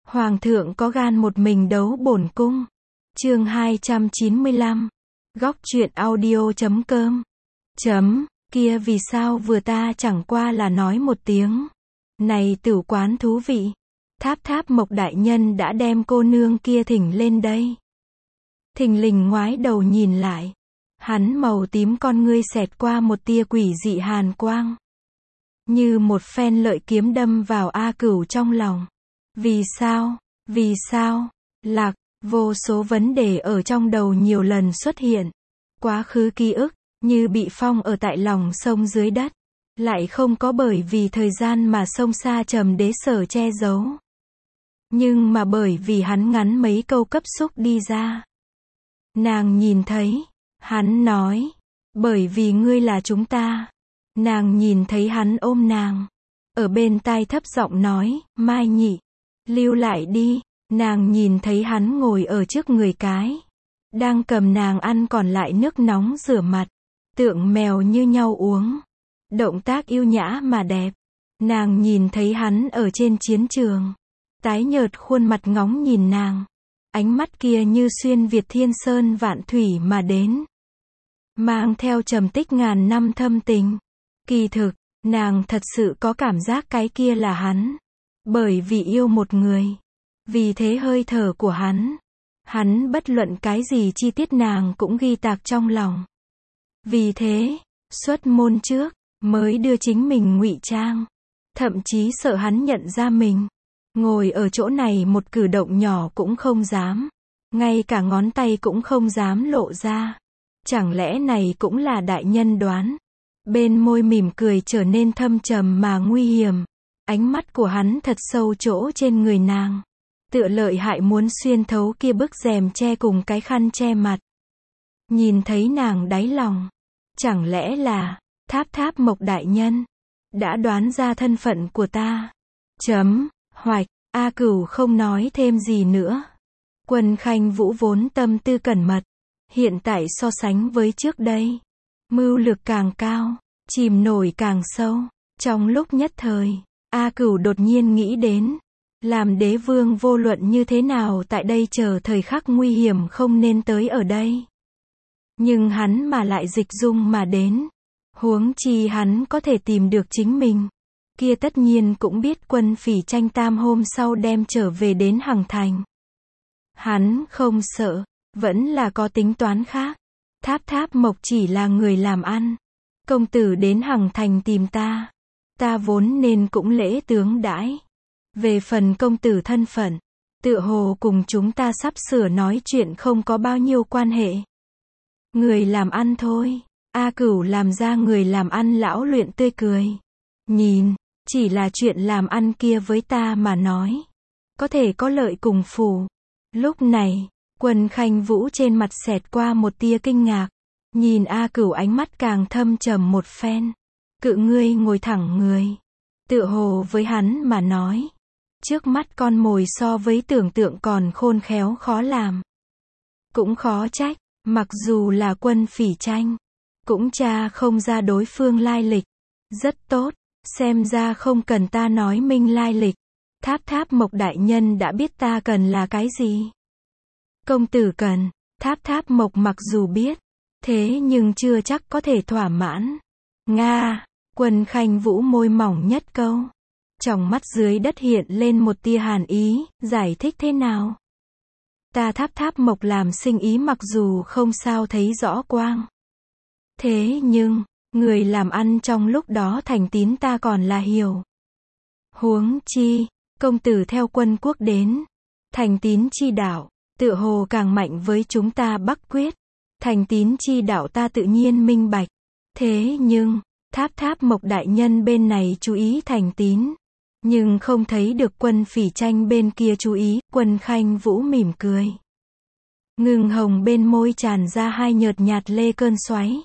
Hoàng thượng có gan một mình đấu bổn cung. Chương 295. Góc truyện audio.com. Kia vì sao vừa ta chẳng qua là nói một tiếng. Này tử quán thú vị. Tháp Tháp Mộc đại nhân đã đem cô nương kia thỉnh lên đây. Thình lình ngoái đầu nhìn lại. Hắn màu tím con ngươi xẹt qua một tia quỷ dị hàn quang. Như một phen lợi kiếm đâm vào A Cửu trong lòng. Vì sao? Vì sao? Lạc, vô số vấn đề ở trong đầu nhiều lần xuất hiện. Quá khứ ký ức, như bị phong ở tại lòng sông dưới đất. Lại không có bởi vì thời gian mà sông xa trầm đế sở che giấu. Nhưng mà bởi vì hắn ngắn mấy câu cấp xúc đi ra. Nàng nhìn thấy, hắn nói, bởi vì ngươi là chúng ta. Nàng nhìn thấy hắn ôm nàng. Ở bên tai thấp giọng nói, Mai Nhị, lưu lại đi. Nàng nhìn thấy hắn ngồi ở trước người cái. Đang cầm nàng ăn còn lại nước nóng rửa mặt. Tượng mèo như nhau uống. Động tác yêu nhã mà đẹp. Nàng nhìn thấy hắn ở trên chiến trường. Tái nhợt khuôn mặt ngóng nhìn nàng. Ánh mắt kia như xuyên Việt thiên sơn vạn thủy mà đến. Mang theo trầm tích ngàn năm thâm tình. Kỳ thực, nàng thật sự có cảm giác cái kia là hắn. Bởi vì yêu một người. Vì thế hơi thở của hắn bất luận cái gì chi tiết nàng cũng ghi tạc trong lòng. Vì thế, xuất môn trước, mới đưa chính mình ngụy trang. Thậm chí sợ hắn nhận ra mình. Ngồi ở chỗ này một cử động nhỏ cũng không dám. Ngay cả ngón tay cũng không dám lộ ra. Chẳng lẽ này cũng là đại nhân đoán. Bên môi mỉm cười trở nên thâm trầm mà nguy hiểm. Ánh mắt của hắn thật sâu chỗ trên người nàng. Tựa lợi hại muốn xuyên thấu kia bức rèm che cùng cái khăn che mặt. Nhìn thấy nàng đáy lòng. Chẳng lẽ là, Tháp Tháp Mộc đại nhân đã đoán ra thân phận của ta. Hoạch, A Cửu không nói thêm gì nữa. Quân Khanh Vũ vốn tâm tư cẩn mật. Hiện tại so sánh với trước đây. Mưu lược càng cao, chìm nổi càng sâu. Trong lúc nhất thời, A Cửu đột nhiên nghĩ đến. Làm đế vương vô luận như thế nào tại đây chờ thời khắc nguy hiểm không nên tới ở đây. Nhưng hắn mà lại dịch dung mà đến. Huống chi hắn có thể tìm được chính mình. Kia tất nhiên cũng biết Quân Phỉ Tranh tam hôm sau đem trở về đến Hằng Thành. Hắn không sợ, vẫn là có tính toán khác. Tháp Tháp Mộc chỉ là người làm ăn. Công tử đến Hằng Thành tìm ta. Ta vốn nên cũng lễ tướng đãi. Về phần công tử thân phận, tựa hồ cùng chúng ta sắp sửa nói chuyện không có bao nhiêu quan hệ. Người làm ăn thôi. A Cửu làm ra người làm ăn lão luyện tươi cười. Nhìn, chỉ là chuyện làm ăn kia với ta mà nói. Có thể có lợi cùng phù. Lúc này, Quân Khanh Vũ trên mặt xẹt qua một tia kinh ngạc. Nhìn A Cửu ánh mắt càng thâm trầm một phen. Cự ngươi ngồi thẳng người. Tựa hồ với hắn mà nói. Trước mắt con mồi so với tưởng tượng còn khôn khéo khó làm. Cũng khó trách, mặc dù là Quân Phỉ Tranh. Cũng tra không ra đối phương lai lịch. Rất tốt, xem ra không cần ta nói minh lai lịch. Tháp Tháp Mộc đại nhân đã biết ta cần là cái gì. Công tử cần, Tháp Tháp Mộc mặc dù biết. Thế nhưng chưa chắc có thể thỏa mãn. Nga, Quân Khanh Vũ môi mỏng nhất câu. Trong mắt dưới đất hiện lên một tia hàn ý, giải thích thế nào? Ta Tháp Tháp Mộc làm sinh ý mặc dù không sao thấy rõ quang. Thế nhưng, người làm ăn trong lúc đó thành tín ta còn là hiểu. Huống chi, công tử theo Quân quốc đến. Thành tín chi đạo, tựa hồ càng mạnh với chúng ta Bắc Quyết. Thành tín chi đạo ta tự nhiên minh bạch. Thế nhưng, Tháp Tháp Mộc đại nhân bên này chú ý thành tín. Nhưng không thấy được Quân Phỉ Tranh bên kia chú ý. Quân Khanh Vũ mỉm cười. Ngừng hồng bên môi tràn ra hai nhợt nhạt lê cơn xoáy.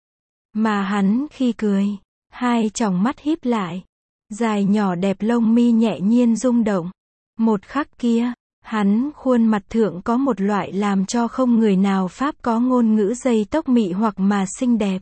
Mà hắn khi cười, hai tròng mắt híp lại. Dài nhỏ đẹp lông mi nhẹ nhiên rung động. Một khắc kia, hắn khuôn mặt thượng có một loại làm cho không người nào pháp có ngôn ngữ dây tốc mị hoặc mà xinh đẹp.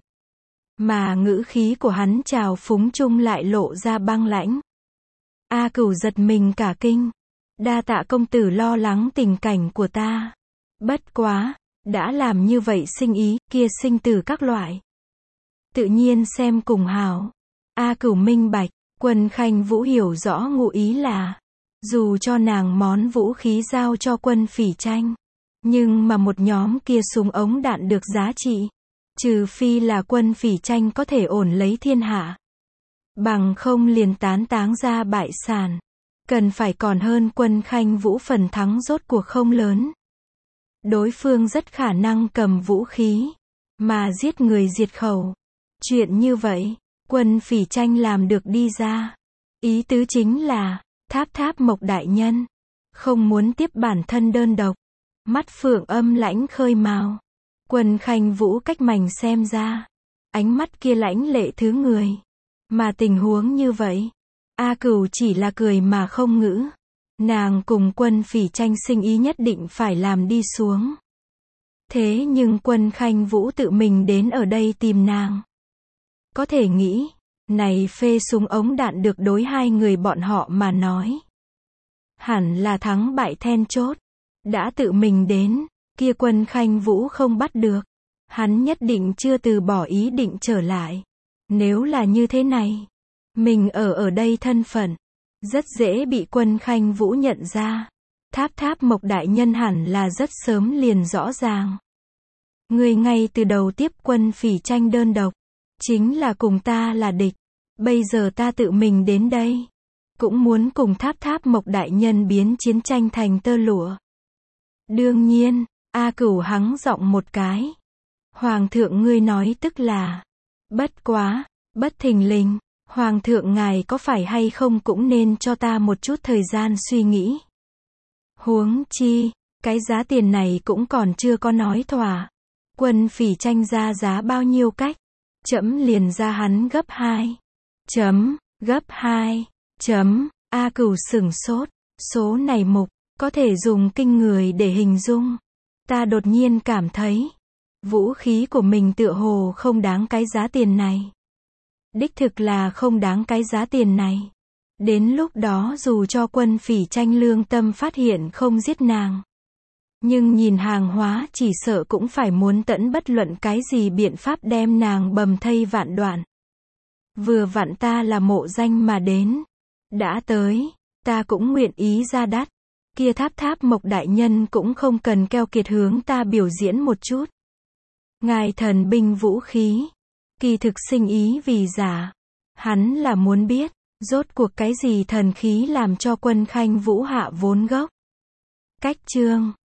Mà ngữ khí của hắn trào phúng chung lại lộ ra băng lãnh. A Cửu giật mình cả kinh. Đa tạ công tử lo lắng tình cảnh của ta. Bất quá, đã làm như vậy sinh ý, kia sinh tử các loại. Tự nhiên xem cùng hảo. A Cửu minh bạch, Quân Khanh Vũ hiểu rõ ngụ ý là, dù cho nàng món vũ khí giao cho Quân Phỉ Tranh, nhưng mà một nhóm kia súng ống đạn được giá trị. Trừ phi là Quân Phỉ Tranh có thể ổn lấy thiên hạ. Bằng không liền tán táng ra bại sản. Cần phải còn hơn Quân Khanh Vũ phần thắng rốt cuộc không lớn. Đối phương rất khả năng cầm vũ khí, mà giết người diệt khẩu. Chuyện như vậy, Quân Phỉ Tranh làm được đi ra. Ý tứ chính là, Tháp Mộc đại nhân, không muốn tiếp bản thân đơn độc. Mắt Phượng âm lãnh khơi mào. Quân Khanh Vũ cách mảnh xem ra. Ánh mắt kia lãnh lệ thứ người. Mà tình huống như vậy, A Cửu chỉ là cười mà không ngữ. Nàng cùng Quân Phỉ Tranh sinh ý nhất định phải làm đi xuống. Thế nhưng Quân Khanh Vũ tự mình đến ở đây tìm nàng. Có thể nghĩ, này phê súng ống đạn được đối hai người bọn họ mà nói. Hẳn là thắng bại then chốt. Đã tự mình đến, kia Quân Khanh Vũ không bắt được. Hắn nhất định chưa từ bỏ ý định trở lại. Nếu là như thế này, mình ở đây thân phận, rất dễ bị Quân Khanh Vũ nhận ra. Tháp Mộc đại nhân hẳn là rất sớm liền rõ ràng. Người ngay từ đầu tiếp Quân Phỉ Tranh đơn độc, chính là cùng ta là địch. Bây giờ ta tự mình đến đây, cũng muốn cùng Tháp Mộc đại nhân biến chiến tranh thành tơ lụa. Đương nhiên, A Cửu hắng giọng một cái. Hoàng thượng ngươi nói tức là, bất quá, bất thình lình, Hoàng thượng ngài có phải hay không cũng nên cho ta một chút thời gian suy nghĩ. Huống chi, cái giá tiền này cũng còn chưa có nói thỏa. Quân Phỉ Tranh ra giá bao nhiêu cách? Trẫm liền ra hắn gấp 2. Gấp 2. A Cửu sửng sốt. Số này mục, có thể dùng kinh người để hình dung. Ta đột nhiên cảm thấy, vũ khí của mình tựa hồ không đáng cái giá tiền này. Đích thực là không đáng cái giá tiền này. Đến lúc đó dù cho Quân Phỉ Tranh lương tâm phát hiện không giết nàng, nhưng nhìn hàng hóa chỉ sợ cũng phải muốn tận bất luận cái gì biện pháp đem nàng bầm thây vạn đoạn. Vừa vặn ta là mộ danh mà đến. Đã tới, ta cũng nguyện ý ra đắt. Kia Tháp Mộc đại nhân cũng không cần keo kiệt hướng ta biểu diễn một chút. Ngài thần binh vũ khí, kỳ thực sinh ý vì giả. Hắn là muốn biết, rốt cuộc cái gì thần khí làm cho Quân Khanh Vũ hạ vốn gốc. Cách chương